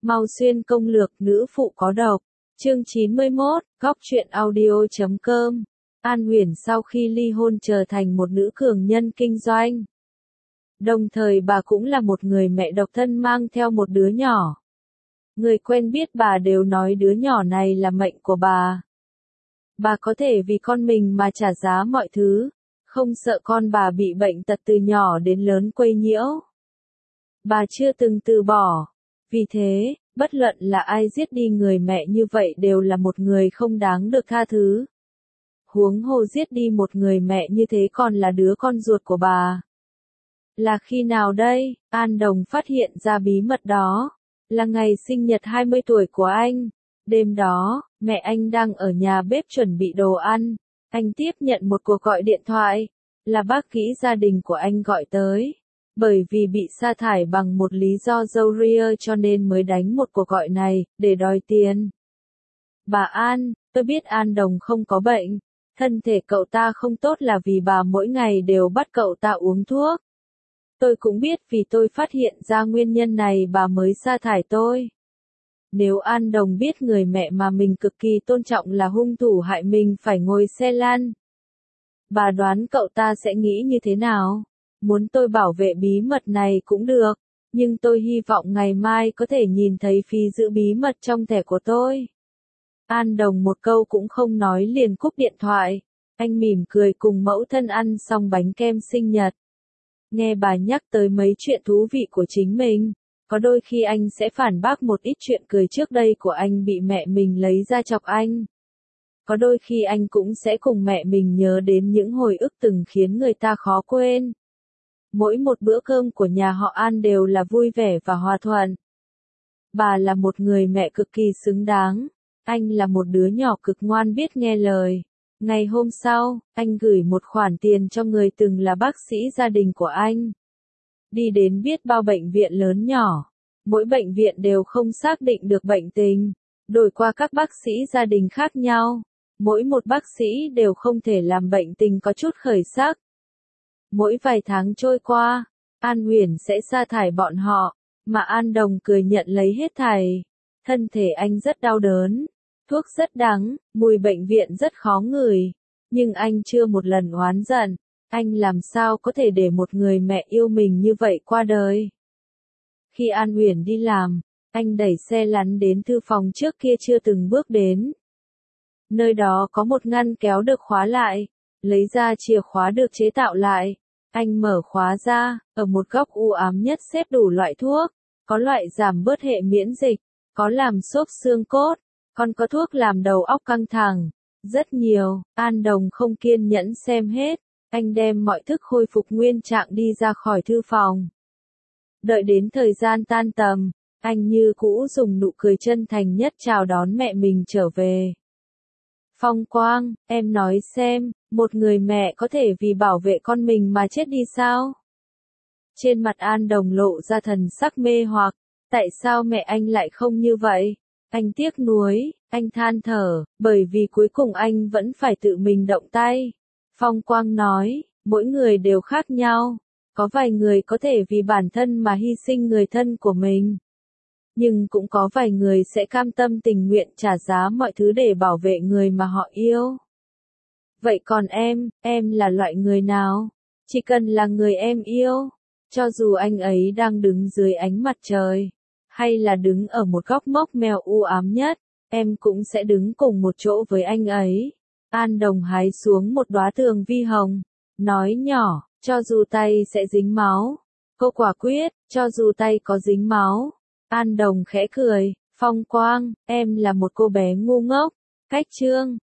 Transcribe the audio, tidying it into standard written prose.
Mau Xuyên công lược nữ phụ có độc. Chương 91, Góc truyện audio.com. An Uyển sau khi ly hôn trở thành một nữ cường nhân kinh doanh. Đồng thời bà cũng là một người mẹ độc thân mang theo một đứa nhỏ. Người quen biết bà đều nói đứa nhỏ này là mệnh của bà. Bà có thể vì con mình mà trả giá mọi thứ, không sợ con bà bị bệnh tật từ nhỏ đến lớn quấy nhiễu. Bà chưa từng từ bỏ. Vì thế, bất luận là ai giết đi người mẹ như vậy đều là một người không đáng được tha thứ. Huống hồ giết đi một người mẹ như thế còn là đứa con ruột của bà. Là khi nào đây, An Đồng phát hiện ra bí mật đó? Là ngày sinh nhật 20 tuổi của anh. Đêm đó, mẹ anh đang ở nhà bếp chuẩn bị đồ ăn. Anh tiếp nhận một cuộc gọi điện thoại. Là bác kỹ gia đình của anh gọi tới. Bởi vì bị sa thải bằng một lý do râu ria cho nên mới đánh một cuộc gọi này, để đòi tiền. Bà An, tôi biết An Đồng không có bệnh. Thân thể cậu ta không tốt là vì bà mỗi ngày đều bắt cậu ta uống thuốc. Tôi cũng biết vì tôi phát hiện ra nguyên nhân này bà mới sa thải tôi. Nếu An Đồng biết người mẹ mà mình cực kỳ tôn trọng là hung thủ hại mình phải ngồi xe lăn, bà đoán cậu ta sẽ nghĩ như thế nào? Muốn tôi bảo vệ bí mật này cũng được, nhưng tôi hy vọng ngày mai có thể nhìn thấy phí giữ bí mật trong thẻ của tôi. An Đồng một câu cũng không nói liền cúp điện thoại. Anh mỉm cười cùng mẫu thân ăn xong bánh kem sinh nhật. Nghe bà nhắc tới mấy chuyện thú vị của chính mình, có đôi khi anh sẽ phản bác một ít chuyện cười trước đây của anh bị mẹ mình lấy ra chọc anh. Có đôi khi anh cũng sẽ cùng mẹ mình nhớ đến những hồi ức từng khiến người ta khó quên. Mỗi một bữa cơm của nhà họ An đều là vui vẻ và hòa thuận. Bà là một người mẹ cực kỳ xứng đáng. Anh là một đứa nhỏ cực ngoan biết nghe lời. Ngày hôm sau, anh gửi một khoản tiền cho người từng là bác sĩ gia đình của anh. Đi đến biết bao bệnh viện lớn nhỏ. Mỗi bệnh viện đều không xác định được bệnh tình. Đổi qua các bác sĩ gia đình khác nhau. Mỗi một bác sĩ đều không thể làm bệnh tình có chút khởi sắc. Mỗi vài tháng trôi qua, An Uyển sẽ sa thải bọn họ, mà An Đồng cười nhận lấy hết thảy. Thân thể anh rất đau đớn, thuốc rất đắng, mùi bệnh viện rất khó ngửi, nhưng anh chưa một lần oán giận. Anh làm sao có thể để một người mẹ yêu mình như vậy qua đời? Khi An Uyển đi làm, anh đẩy xe lăn đến thư phòng trước kia chưa từng bước đến. Nơi đó có một ngăn kéo được khóa lại, lấy ra chìa khóa được chế tạo lại. Anh mở khóa ra, ở một góc u ám nhất xếp đủ loại thuốc, có loại giảm bớt hệ miễn dịch, có làm xốp xương cốt, còn có thuốc làm đầu óc căng thẳng. Rất nhiều, An Đồng không kiên nhẫn xem hết, anh đem mọi thức khôi phục nguyên trạng đi ra khỏi thư phòng. Đợi đến thời gian tan tầm, anh như cũ dùng nụ cười chân thành nhất chào đón mẹ mình trở về. Phong Quang, em nói xem, một người mẹ có thể vì bảo vệ con mình mà chết đi sao? Trên mặt An Đồng lộ ra thần sắc mê hoặc, tại sao mẹ anh lại không như vậy? Anh tiếc nuối, anh than thở, bởi vì cuối cùng anh vẫn phải tự mình động tay. Phong Quang nói, mỗi người đều khác nhau, có vài người có thể vì bản thân mà hy sinh người thân của mình. Nhưng cũng có vài người sẽ cam tâm tình nguyện trả giá mọi thứ để bảo vệ người mà họ yêu. Vậy còn em là loại người nào? Chỉ cần là người em yêu, cho dù anh ấy đang đứng dưới ánh mặt trời, hay là đứng ở một góc mốc mèo u ám nhất, em cũng sẽ đứng cùng một chỗ với anh ấy. An Đồng hái xuống một đóa tường vi hồng, nói nhỏ, cho dù tay sẽ dính máu. Cô quả quyết, cho dù tay có dính máu. An Đồng khẽ cười, Phong Quang, em là một cô bé ngu ngốc. Cách chương